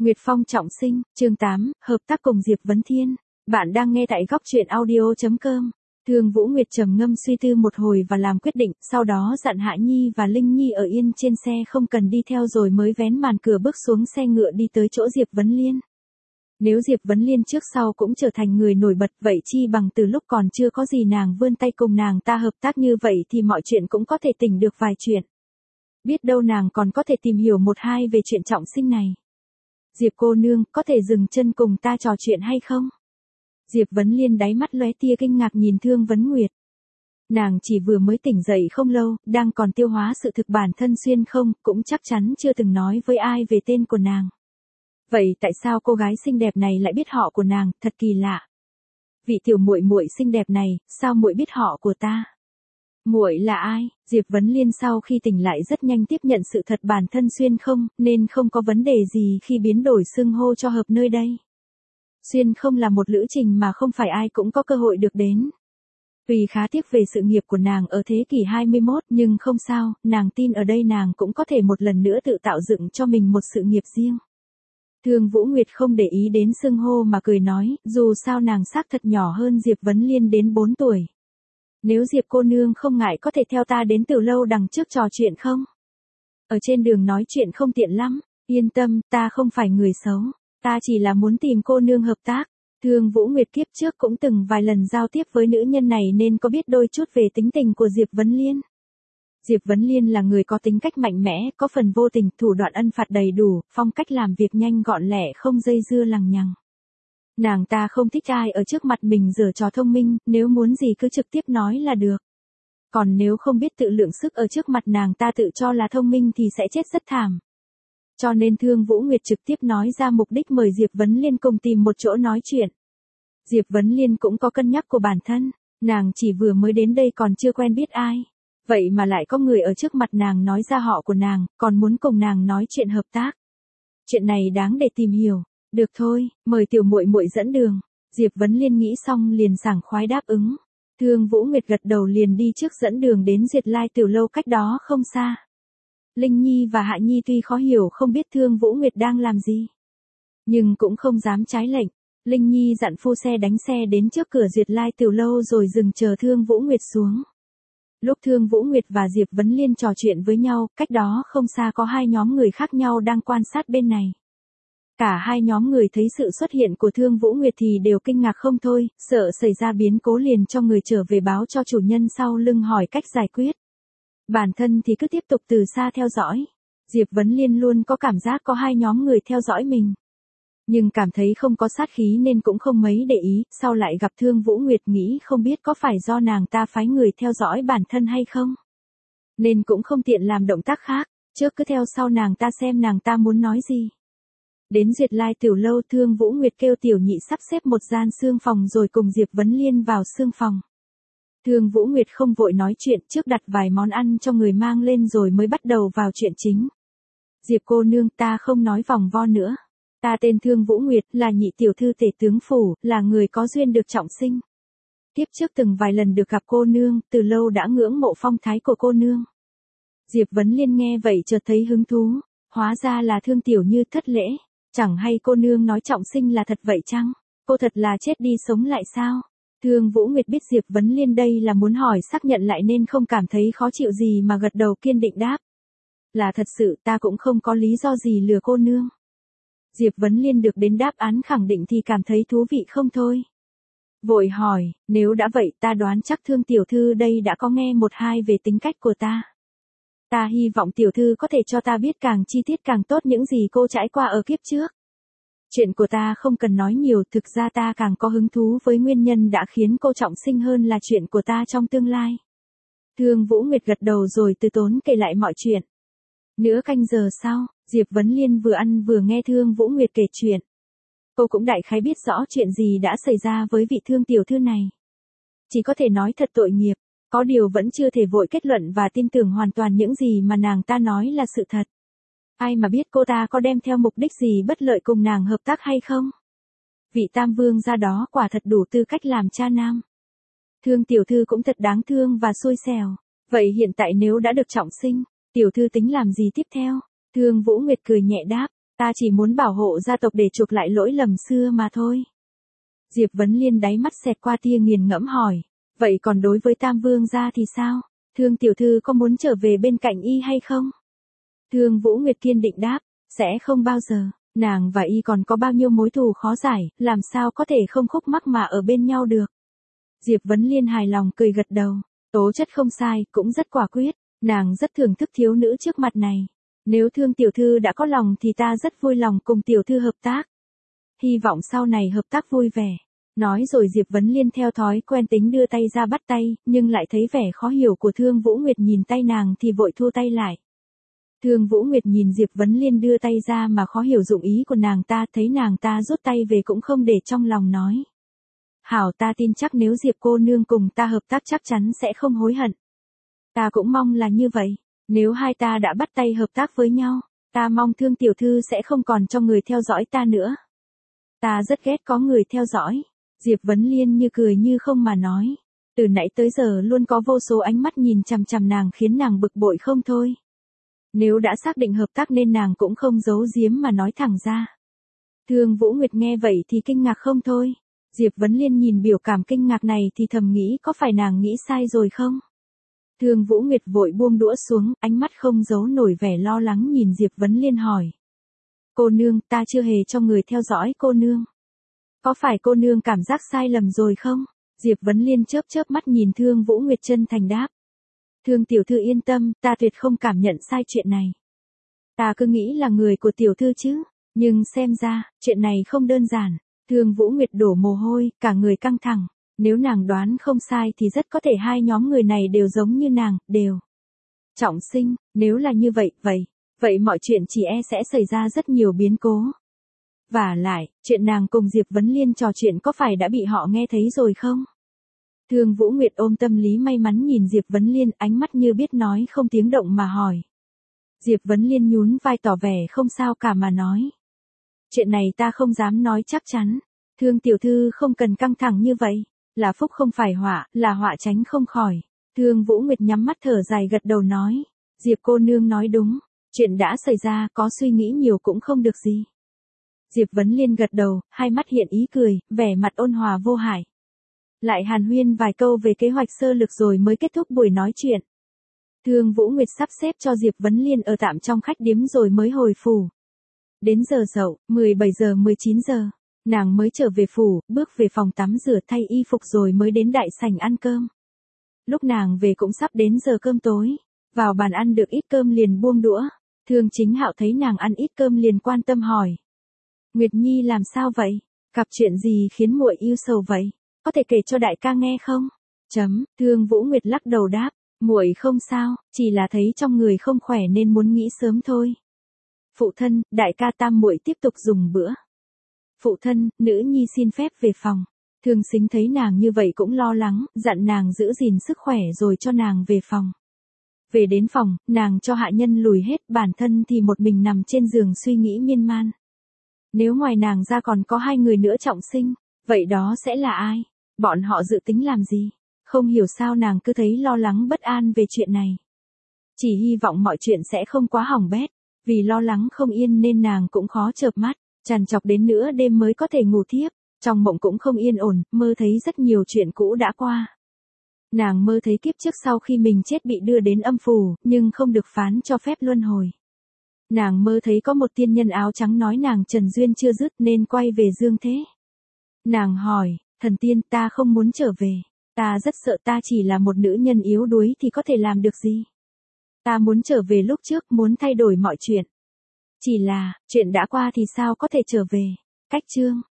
Nguyệt Phong trọng sinh, chương 8, hợp tác cùng Diệp Vấn Thiên. Bạn đang nghe tại góc truyện audio.com. Thương Vũ Nguyệt trầm ngâm suy tư một hồi và làm quyết định, sau đó dặn Hạ Nhi và Linh Nhi ở yên trên xe không cần đi theo rồi mới vén màn cửa bước xuống xe ngựa đi tới chỗ Diệp Vấn Liên. Nếu Diệp Vấn Liên trước sau cũng trở thành người nổi bật vậy chi bằng từ lúc còn chưa có gì nàng vươn tay cùng nàng ta hợp tác như vậy thì mọi chuyện cũng có thể tỉnh được vài chuyện. Biết đâu nàng còn có thể tìm hiểu một hai về chuyện trọng sinh này. Diệp cô nương, có thể dừng chân cùng ta trò chuyện hay không? Diệp Vấn Liên đáy mắt lóe tia kinh ngạc nhìn Thương Vấn Nguyệt. Nàng chỉ vừa mới tỉnh dậy không lâu, đang còn tiêu hóa sự thực bản thân xuyên không, cũng chắc chắn chưa từng nói với ai về tên của nàng. Vậy tại sao cô gái xinh đẹp này lại biết họ của nàng, thật kỳ lạ. Vị tiểu muội muội xinh đẹp này, sao muội biết họ của ta? Muội là ai? Diệp Vấn Liên sau khi tỉnh lại rất nhanh tiếp nhận sự thật bản thân xuyên không, nên không có vấn đề gì khi biến đổi xưng hô cho hợp nơi đây. Xuyên không là một lữ trình mà không phải ai cũng có cơ hội được đến. Tuy khá tiếc về sự nghiệp của nàng ở thế kỷ 21 nhưng không sao, nàng tin ở đây nàng cũng có thể một lần nữa tự tạo dựng cho mình một sự nghiệp riêng. Thương Vũ Nguyệt không để ý đến xưng hô mà cười nói, dù sao nàng xác thật nhỏ hơn Diệp Vấn Liên đến 4 tuổi. Nếu Diệp cô nương không ngại có thể theo ta đến Từ Lâu đằng trước trò chuyện không? Ở trên đường nói chuyện không tiện lắm, yên tâm, ta không phải người xấu, ta chỉ là muốn tìm cô nương hợp tác. Thương Vũ Nguyệt kiếp trước cũng từng vài lần giao tiếp với nữ nhân này nên có biết đôi chút về tính tình của Diệp Vấn Liên. Diệp Vấn Liên là người có tính cách mạnh mẽ, có phần vô tình, thủ đoạn ân phạt đầy đủ, phong cách làm việc nhanh gọn lẹ không dây dưa lằng nhằng. Nàng ta không thích ai ở trước mặt mình giở trò thông minh, nếu muốn gì cứ trực tiếp nói là được. Còn nếu không biết tự lượng sức ở trước mặt nàng ta tự cho là thông minh thì sẽ chết rất thảm. Cho nên Thương Vũ Nguyệt trực tiếp nói ra mục đích mời Diệp Vấn Liên cùng tìm một chỗ nói chuyện. Diệp Vấn Liên cũng có cân nhắc của bản thân, nàng chỉ vừa mới đến đây còn chưa quen biết ai. Vậy mà lại có người ở trước mặt nàng nói ra họ của nàng, còn muốn cùng nàng nói chuyện hợp tác. Chuyện này đáng để tìm hiểu. Được thôi, mời tiểu muội muội dẫn đường. Diệp Vấn Liên nghĩ xong liền sảng khoái đáp ứng. Thương Vũ Nguyệt gật đầu liền đi trước dẫn đường đến Diệt Lai Tiểu Lâu cách đó không xa. Linh Nhi và Hạ Nhi tuy khó hiểu không biết Thương Vũ Nguyệt đang làm gì, nhưng cũng không dám trái lệnh. Linh Nhi dặn phu xe đánh xe đến trước cửa Diệt Lai Tiểu Lâu rồi dừng chờ Thương Vũ Nguyệt xuống. Lúc Thương Vũ Nguyệt và Diệp Vấn Liên trò chuyện với nhau, cách đó không xa có hai nhóm người khác nhau đang quan sát bên này. Cả hai nhóm người thấy sự xuất hiện của Thương Vũ Nguyệt thì đều kinh ngạc không thôi, sợ xảy ra biến cố liền cho người trở về báo cho chủ nhân sau lưng hỏi cách giải quyết. Bản thân thì cứ tiếp tục từ xa theo dõi. Diệp Vấn Liên luôn có cảm giác có hai nhóm người theo dõi mình. Nhưng cảm thấy không có sát khí nên cũng không mấy để ý, sau lại gặp Thương Vũ Nguyệt nghĩ không biết có phải do nàng ta phái người theo dõi bản thân hay không. Nên cũng không tiện làm động tác khác, trước cứ theo sau nàng ta xem nàng ta muốn nói gì. Đến Duyệt Lai Tiểu Lâu Thương Vũ Nguyệt kêu tiểu nhị sắp xếp một gian xương phòng rồi cùng Diệp Vấn Liên vào xương phòng. Thương Vũ Nguyệt không vội nói chuyện trước đặt vài món ăn cho người mang lên rồi mới bắt đầu vào chuyện chính. Diệp cô nương ta không nói vòng vo nữa. Ta tên Thương Vũ Nguyệt là nhị tiểu thư tể tướng phủ, là người có duyên được trọng sinh. Tiếp trước từng vài lần được gặp cô nương, từ lâu đã ngưỡng mộ phong thái của cô nương. Diệp Vấn Liên nghe vậy chợt thấy hứng thú, hóa ra là Thương tiểu như thất lễ. Chẳng hay cô nương nói trọng sinh là thật vậy chăng? Cô thật là chết đi sống lại sao? Thương Vũ Nguyệt biết Diệp Vấn Liên đây là muốn hỏi xác nhận lại nên không cảm thấy khó chịu gì mà gật đầu kiên định đáp. Là thật sự ta cũng không có lý do gì lừa cô nương. Diệp Vấn Liên được đến đáp án khẳng định thì cảm thấy thú vị không thôi. Vội hỏi, nếu đã vậy ta đoán chắc Thương tiểu thư đây đã có nghe một hai về tính cách của ta. Ta hy vọng tiểu thư có thể cho ta biết càng chi tiết càng tốt những gì cô trải qua ở kiếp trước. Chuyện của ta không cần nói nhiều, thực ra ta càng có hứng thú với nguyên nhân đã khiến cô trọng sinh hơn là chuyện của ta trong tương lai. Thương Vũ Nguyệt gật đầu rồi từ tốn kể lại mọi chuyện. Nửa canh giờ sau, Diệp Vấn Liên vừa ăn vừa nghe Thương Vũ Nguyệt kể chuyện. Cô cũng đại khái biết rõ chuyện gì đã xảy ra với vị Thương tiểu thư này. Chỉ có thể nói thật tội nghiệp, có điều vẫn chưa thể vội kết luận và tin tưởng hoàn toàn những gì mà nàng ta nói là sự thật. Ai mà biết cô ta có đem theo mục đích gì bất lợi cùng nàng hợp tác hay không? Vị Tam Vương gia đó quả thật đủ tư cách làm cha nam. Thương tiểu thư cũng thật đáng thương và xui xẻo. Vậy hiện tại nếu đã được trọng sinh, tiểu thư tính làm gì tiếp theo? Thương Vũ Nguyệt cười nhẹ đáp, Ta chỉ muốn bảo hộ gia tộc để chuộc lại lỗi lầm xưa mà thôi. Diệp Vấn Liên đáy mắt xẹt qua tia nghiền ngẫm hỏi. Vậy còn đối với Tam Vương gia thì sao? Thương tiểu thư có muốn trở về bên cạnh y hay không? Thương Vũ Nguyệt kiên định đáp. Sẽ không bao giờ. Nàng và y còn có bao nhiêu mối thù khó giải, làm sao có thể không khúc mắc mà ở bên nhau được. Diệp Vấn Liên hài lòng cười gật đầu. Tố chất không sai, cũng rất quả quyết. Nàng rất thưởng thức thiếu nữ trước mặt này. Nếu Thương tiểu thư đã có lòng thì ta rất vui lòng cùng tiểu thư hợp tác. Hy vọng sau này hợp tác vui vẻ. Nói rồi Diệp Vấn Liên theo thói quen tính đưa tay ra bắt tay, nhưng lại thấy vẻ khó hiểu của Thương Vũ Nguyệt nhìn tay nàng thì vội thu tay lại. Thương Vũ Nguyệt nhìn Diệp Vấn Liên đưa tay ra mà khó hiểu dụng ý của nàng ta, thấy nàng ta rút tay về cũng không để trong lòng nói. Hảo, ta tin chắc nếu Diệp cô nương cùng ta hợp tác chắc chắn sẽ không hối hận. Ta cũng mong là như vậy, nếu hai ta đã bắt tay hợp tác với nhau, ta mong Thương tiểu thư sẽ không còn cho người theo dõi ta nữa. Ta rất ghét có người theo dõi. Diệp Vấn Liên như cười như không mà nói. Từ nãy tới giờ luôn có vô số ánh mắt nhìn chằm chằm nàng khiến nàng bực bội không thôi. Nếu đã xác định hợp tác nên nàng cũng không giấu giếm mà nói thẳng ra. Thương Vũ Nguyệt nghe vậy thì kinh ngạc không thôi. Diệp Vấn Liên nhìn biểu cảm kinh ngạc này thì thầm nghĩ có phải nàng nghĩ sai rồi không? Thương Vũ Nguyệt vội buông đũa xuống, ánh mắt không giấu nổi vẻ lo lắng nhìn Diệp Vấn Liên hỏi. Cô nương, ta chưa hề cho người theo dõi cô nương. Có phải cô nương cảm giác sai lầm rồi không? Diệp Vấn Liên chớp chớp mắt nhìn Thương Vũ Nguyệt chân thành đáp. Thương tiểu thư yên tâm, ta tuyệt không cảm nhận sai chuyện này. Ta cứ nghĩ là người của tiểu thư chứ, nhưng xem ra, chuyện này không đơn giản. Thương Vũ Nguyệt đổ mồ hôi, cả người căng thẳng. Nếu nàng đoán không sai thì rất có thể hai nhóm người này đều giống như nàng, đều trọng sinh. Nếu là như vậy, vậy mọi chuyện chỉ e sẽ xảy ra rất nhiều biến cố. Vả lại, chuyện nàng cùng Diệp Vấn Liên trò chuyện có phải đã bị họ nghe thấy rồi không? Thương Vũ Nguyệt ôm tâm lý may mắn nhìn Diệp Vấn Liên, ánh mắt như biết nói không tiếng động mà hỏi. Diệp Vấn Liên nhún vai tỏ vẻ không sao cả mà nói. Chuyện này ta không dám nói chắc chắn. Thương tiểu thư không cần căng thẳng như vậy. Là phúc không phải họa, là họa tránh không khỏi. Thương Vũ Nguyệt nhắm mắt thở dài gật đầu nói. Diệp cô nương nói đúng. Chuyện đã xảy ra, có suy nghĩ nhiều cũng không được gì. Diệp Vấn Liên gật đầu, hai mắt hiện ý cười, vẻ mặt ôn hòa vô hại. Lại hàn huyên vài câu về kế hoạch sơ lược rồi mới kết thúc buổi nói chuyện. Thương Vũ Nguyệt sắp xếp cho Diệp Vấn Liên ở tạm trong khách điếm rồi mới hồi phủ. Đến giờ dậu, 17 giờ 19 giờ, nàng mới trở về phủ, bước về phòng tắm rửa thay y phục rồi mới đến đại sảnh ăn cơm. Lúc nàng về cũng sắp đến giờ cơm tối, vào bàn ăn được ít cơm liền buông đũa. Thương Chính Hạo thấy nàng ăn ít cơm liền quan tâm hỏi. Nguyệt Nhi làm sao vậy? Gặp chuyện gì khiến muội ưu sầu vậy? Có thể kể cho đại ca nghe không? Thương Vũ Nguyệt lắc đầu đáp, muội không sao, chỉ là thấy trong người không khỏe nên muốn nghỉ sớm thôi. Phụ thân, đại ca tam muội tiếp tục dùng bữa. Phụ thân, nữ nhi xin phép về phòng. Thương Sính thấy nàng như vậy cũng lo lắng, dặn nàng giữ gìn sức khỏe rồi cho nàng về phòng. Về đến phòng, nàng cho hạ nhân lùi hết, bản thân thì một mình nằm trên giường suy nghĩ miên man. Nếu ngoài nàng ra còn có hai người nữa trọng sinh, vậy đó sẽ là ai? Bọn họ dự tính làm gì? Không hiểu sao nàng cứ thấy lo lắng bất an về chuyện này. Chỉ hy vọng mọi chuyện sẽ không quá hỏng bét, vì lo lắng không yên nên nàng cũng khó chợp mắt, trằn trọc đến nửa đêm mới có thể ngủ thiếp. Trong mộng cũng không yên ổn, mơ thấy rất nhiều chuyện cũ đã qua. Nàng mơ thấy kiếp trước sau khi mình chết bị đưa đến âm phủ, nhưng không được phán cho phép luân hồi. Nàng mơ thấy có một tiên nhân áo trắng nói nàng trần duyên chưa dứt nên quay về dương thế. Nàng hỏi, thần tiên, ta không muốn trở về. Ta rất sợ, ta chỉ là một nữ nhân yếu đuối thì có thể làm được gì. Ta muốn trở về lúc trước, muốn thay đổi mọi chuyện. Chỉ là, chuyện đã qua thì sao có thể trở về. Cách chương